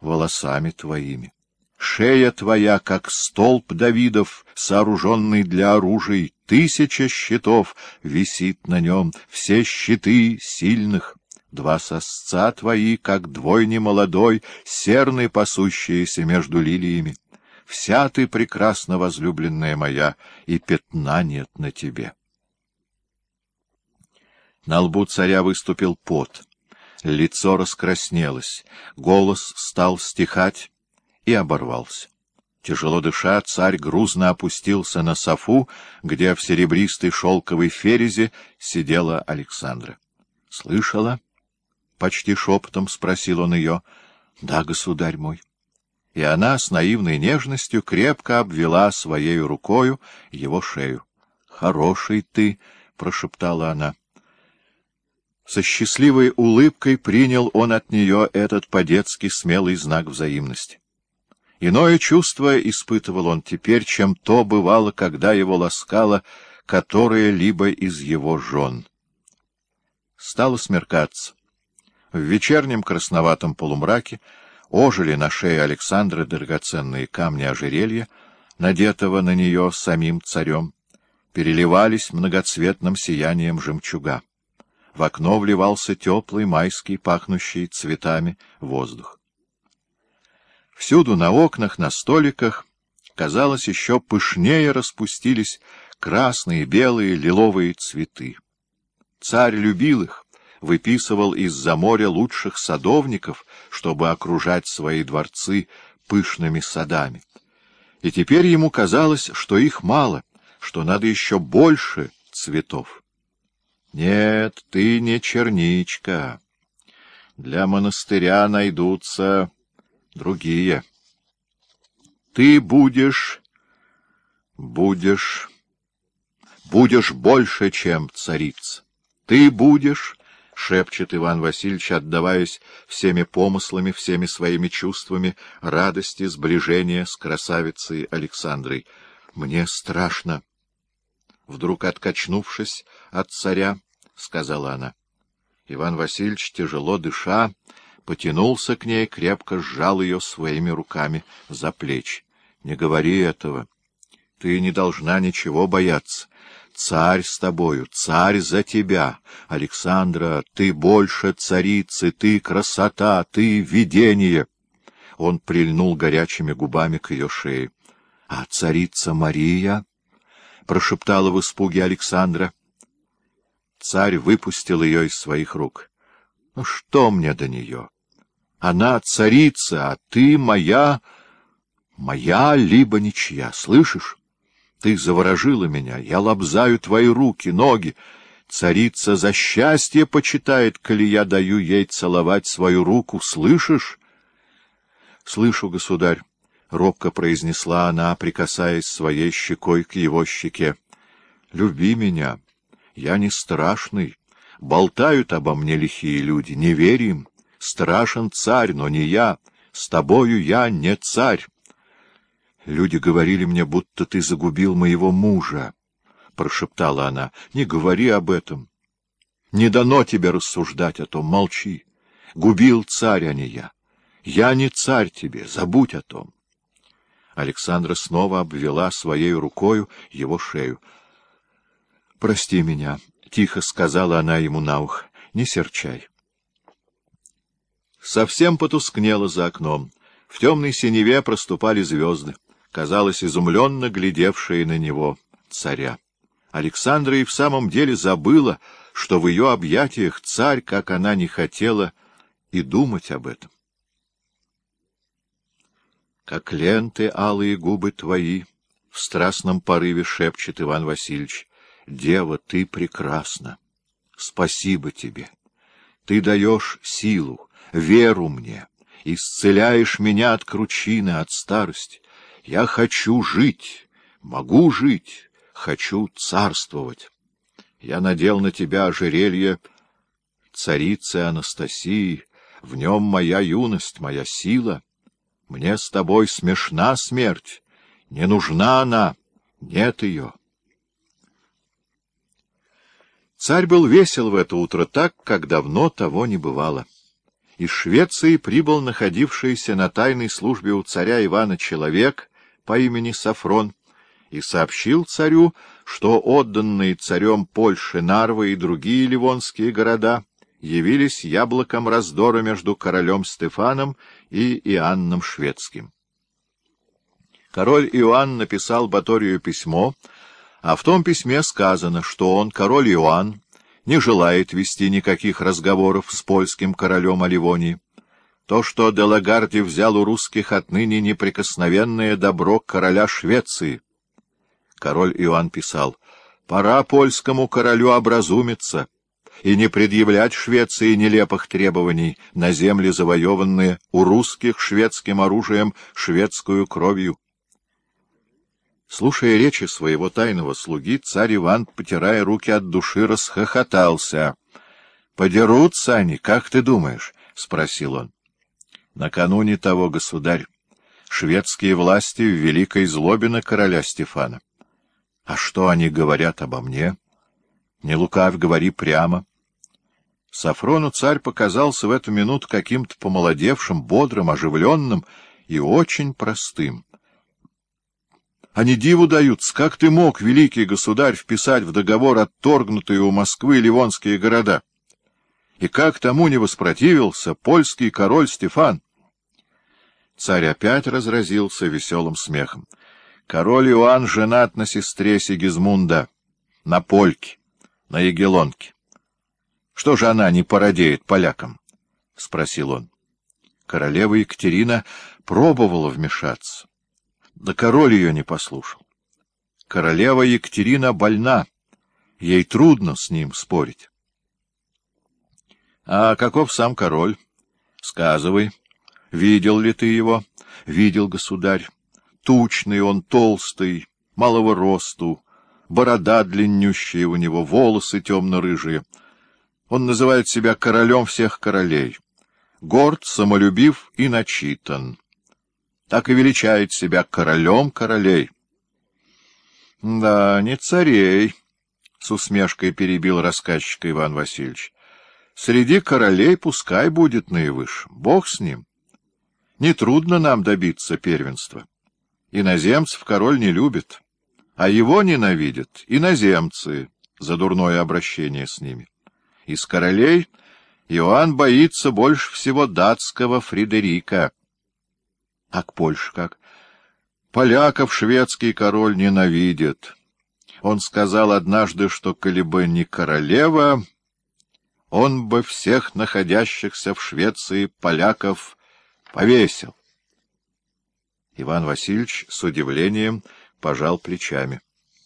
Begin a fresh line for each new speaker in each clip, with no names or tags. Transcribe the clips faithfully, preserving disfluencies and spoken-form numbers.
волосами твоими. Шея твоя, как столб Давидов, сооруженный для оружий, тысяча щитов висит на нем, все щиты сильных. Два сосца твои, как двойни молодой, серны, пасущиеся между лилиями. Вся ты прекрасна, возлюбленная моя, и пятна нет на тебе. На лбу царя выступил пот, лицо раскраснелось, голос стал стихать и оборвался. Тяжело дыша, царь грузно опустился на софу, где в серебристой шелковой ферезе сидела Александра. — Слышала? — почти шепотом спросил он ее. — Да, государь мой. И она с наивной нежностью крепко обвела своей рукою его шею. — Хороший ты, — прошептала она. Со счастливой улыбкой принял он от нее этот по-детски смелый знак взаимности. Иное чувство испытывал он теперь, чем то бывало, когда его ласкала которая-либо из его жен. Стало смеркаться. В вечернем красноватом полумраке ожили на шее Александры драгоценные камни ожерелья, надетого на нее самим царем, переливались многоцветным сиянием жемчуга. В окно вливался теплый майский, пахнущий цветами, воздух. Всюду на окнах, на столиках, казалось, еще пышнее распустились красные, белые, лиловые цветы. Царь любил их, выписывал из-за моря лучших садовников, чтобы окружать свои дворцы пышными садами. И теперь ему казалось, что их мало, что надо еще больше цветов. Нет, ты не черничка. Для монастыря найдутся другие. Ты будешь, будешь, будешь больше, чем царица. Ты будешь, — шепчет Иван Васильевич, отдаваясь всеми помыслами, всеми своими чувствами радости, сближения с красавицей Александрой. Мне страшно. Вдруг откачнувшись от царя, сказала она. Иван Васильевич, тяжело дыша, потянулся к ней, крепко сжал ее своими руками за плечи. — Не говори этого. Ты не должна ничего бояться. Царь с тобою, царь за тебя. Александра, ты больше царицы, ты красота, ты видение. Он прильнул горячими губами к ее шее. — А царица Мария? — прошептала в испуге Александра. Царь выпустил ее из своих рук. — Ну что мне до нее? Она царица, а ты моя... моя, либо ничья, слышишь? Ты заворожила меня, я лобзаю твои руки, ноги. Царица за счастье почитает, коли я даю ей целовать свою руку, слышишь? — Слышу, государь, — робко произнесла она, прикасаясь своей щекой к его щеке. — Люби меня, я не страшный. Болтают обо мне лихие люди, не верь им. Страшен царь, но не я. С тобою я не царь. Люди говорили мне, будто ты загубил моего мужа, — прошептала она. — Не говори об этом. Не дано тебе рассуждать о том, молчи. Губил царь, а не я. Я не царь тебе, забудь о том. Александра снова обвела своей рукою его шею. — Прости меня, — тихо сказала она ему на ухо, — не серчай. Совсем потускнело за окном. В темной синеве проступали звезды, казалось, изумленно глядевшие на него царя. Александра и в самом деле забыла, что в ее объятиях царь, как она не хотела, и думать об этом. Как ленты алые губы твои, в страстном порыве шепчет Иван Васильевич, дева, ты прекрасна. Спасибо тебе. Ты даешь силу, веру мне, исцеляешь меня от кручины, от старости. Я хочу жить, могу жить, хочу царствовать. Я надел на тебя ожерелье царицы Анастасии, в нем моя юность, моя сила. Мне с тобой смешна смерть, не нужна она, нет ее. Царь был весел в это утро так, как давно того не бывало. из Швеции прибыл находившийся на тайной службе у царя Ивана человек по имени Сафрон и сообщил царю, что отданные царем Польши Нарвы и другие ливонские города явились яблоком раздора между королем Стефаном и Иоанном Шведским. Король Иоанн написал Баторию письмо, а в том письме сказано, что он, король Иоанн, не желает вести никаких разговоров с польским королем о Ливонии. То, что де Лагарди взял у русских отныне неприкосновенное добро короля Швеции. Король Иоанн писал: «Пора польскому королю образумиться и не предъявлять Швеции нелепых требований на земли, завоеванные у русских шведским оружием, шведскую кровью». Слушая речи своего тайного слуги, царь Иван, потирая руки от души, расхохотался. — Подерутся они, как ты думаешь? — спросил он. — Накануне того, государь, шведские власти в великой злобе на короля Стефана. А что они говорят обо мне? Не лукавь, говори прямо. Сафрону царь показался в эту минуту каким-то помолодевшим, бодрым, оживленным и очень простым. Они диву даются, как ты мог, великий государь, вписать в договор отторгнутые у Москвы ливонские города? И как тому не воспротивился польский король Стефан? Царь опять разразился веселым смехом. Король Иоанн женат на сестре Сигизмунда, на польке, на ягеллонке. Что же она не породеет полякам? — спросил он. Королева Екатерина пробовала вмешаться. Да король ее не послушал. Королева Екатерина больна, ей трудно с ним спорить. — А каков сам король? Сказывай. Видел ли ты его? — Видел, государь. Тучный он, толстый, малого росту, борода длиннющая у него, волосы темно-рыжие. Он называет себя королем всех королей. Горд, самолюбив и начитан. Так и величает себя королем королей. — Да, не царей, — с усмешкой перебил рассказчика Иван Васильевич. — Среди королей пускай будет наивысшим. Бог с ним. Нетрудно нам добиться первенства. Иноземцев король не любит, а его ненавидят иноземцы за дурное обращение с ними. Из королей Иоанн боится больше всего датского Фридерика. А к Польше как? Поляков шведский король ненавидит. Он сказал однажды, что коли бы не королева, он бы всех находящихся в Швеции поляков повесил. Иван Васильевич с удивлением пожал плечами.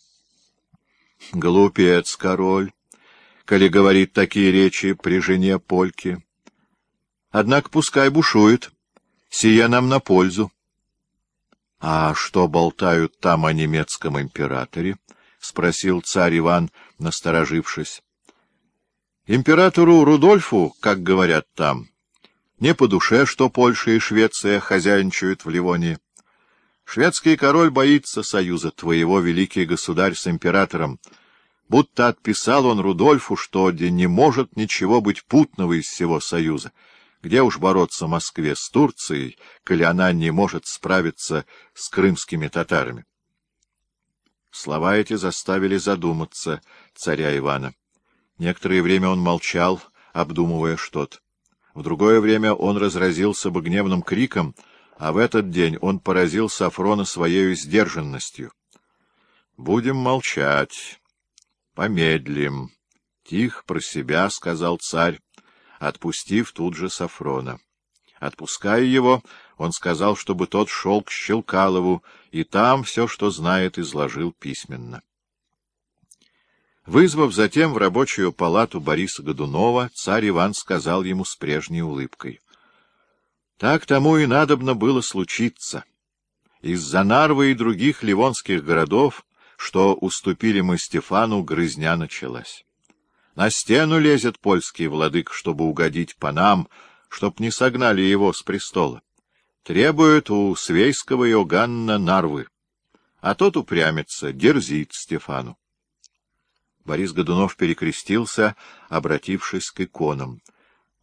Глупец король, коли говорит такие речи при жене польки. Однако пускай бушует. Сие нам на пользу. — А что болтают там о немецком императоре? — спросил царь Иван, насторожившись. — Императору Рудольфу, как говорят там, не по душе, что Польша и Швеция хозяйничают в Ливонии. Шведский король боится союза твоего, великий государь, с императором. Будто отписал он Рудольфу, что не может ничего быть путного из всего союза. Где уж бороться Москве с Турцией, коли она не может справиться с крымскими татарами? Слова эти заставили задуматься царя Ивана. Некоторое время он молчал, обдумывая что-то. В другое время он разразился бы гневным криком, а в этот день он поразил Сафрона своею сдержанностью. — Будем молчать, помедлим. — Тихо про себя, — сказал царь, отпустив тут же Сафрона. Отпуская его, он сказал, чтобы тот шел к Щелкалову, и там все, что знает, изложил письменно. Вызвав затем в рабочую палату Бориса Годунова, царь Иван сказал ему с прежней улыбкой: — Так тому и надобно было случиться. Из-за Нарвы и других ливонских городов, что уступили мы Стефану, грызня началась. На стену лезет польский владык, чтобы угодить панам, чтоб не согнали его с престола. Требует у свейского Иоганна Нарвы, а тот упрямится, дерзит Стефану. Борис Годунов перекрестился, обратившись к иконам.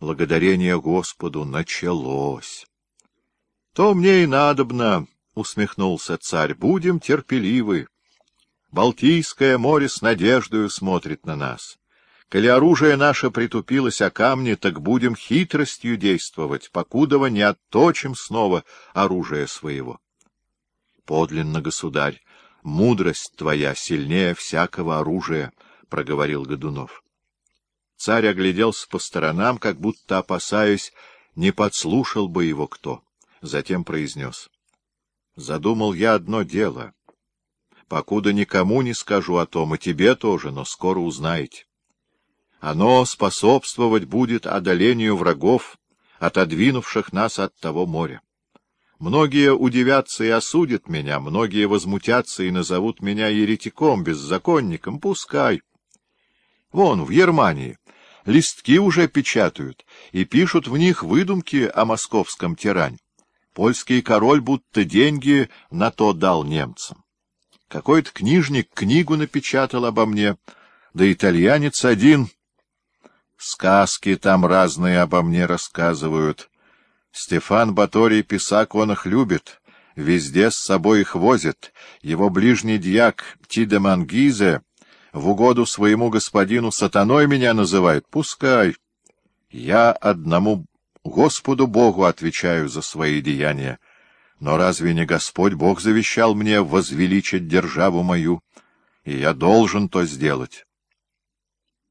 благодарение Господу, началось. — То мне и надобно, — усмехнулся царь, — будем терпеливы. Балтийское море с надеждою смотрит на нас. Коли оружие наше притупилось о камни, так будем хитростью действовать, покудова не отточим снова оружие своего. Подлинно, государь, мудрость твоя сильнее всякого оружия, — проговорил Годунов. Царь огляделся по сторонам, как будто опасаясь, не подслушал бы его кто. Затем произнес: — Задумал я одно дело. Покуда никому не скажу о том, и тебе тоже, но скоро узнаете. Оно способствовать будет одолению врагов, отодвинувших нас от того моря. Многие удивятся и осудят меня, многие возмутятся и назовут меня еретиком, беззаконником. Пускай. Вон, в Германии листки уже печатают и пишут в них выдумки о московском тиране. Польский король будто деньги на то дал немцам. Какой-то книжник книгу напечатал обо мне, да итальянец один. Сказки там разные обо мне рассказывают. Стефан Баторий писак он их любит, везде с собой их возит. Его ближний дьяк Тидемангизе в угоду своему господину сатаной меня называет. Пускай. Я одному Господу Богу отвечаю за свои деяния. Но разве не Господь Бог завещал мне возвеличить державу мою? И я должен то сделать.